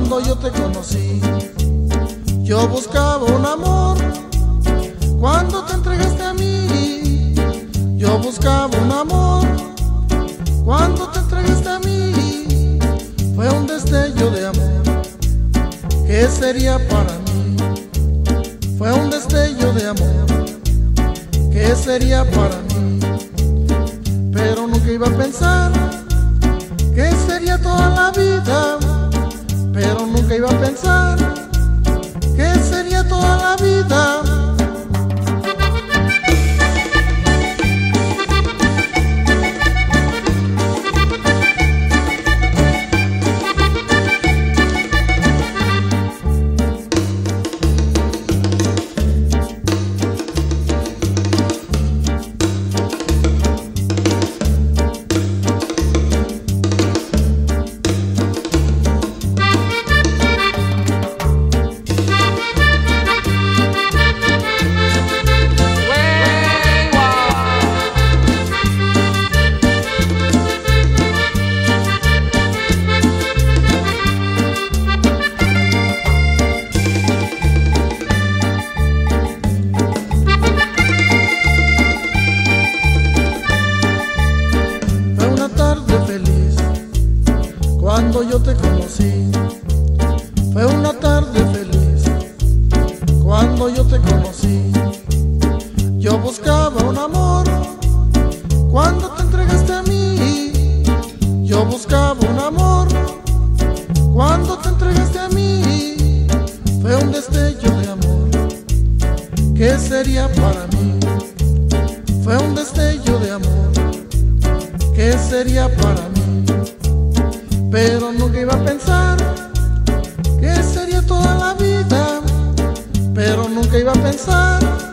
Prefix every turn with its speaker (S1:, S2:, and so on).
S1: Cuando yo te conocí, yo buscaba un amor. Cuando te entregaste a mí, yo buscaba un amor. Cuando te entregaste a mí, fue un destello de amor. ¿Qué sería para mí? Fue un destello de amor. ¿Qué sería para mí? Pero nunca iba a pensar que sería toda la vida. Pero nunca iba a pensar que sería toda la vida. Cuando yo te conocí, fue una tarde feliz. Cuando yo te conocí, yo buscaba un amor. Cuando te entregaste a mí, yo buscaba un amor. Cuando te entregaste a mí, fue un destello de amor. ¿Qué sería para mí? Fue un destello de amor. ¿Qué sería para mí? Pero nunca iba a pensar que sería toda la vida. Pero nunca iba a pensar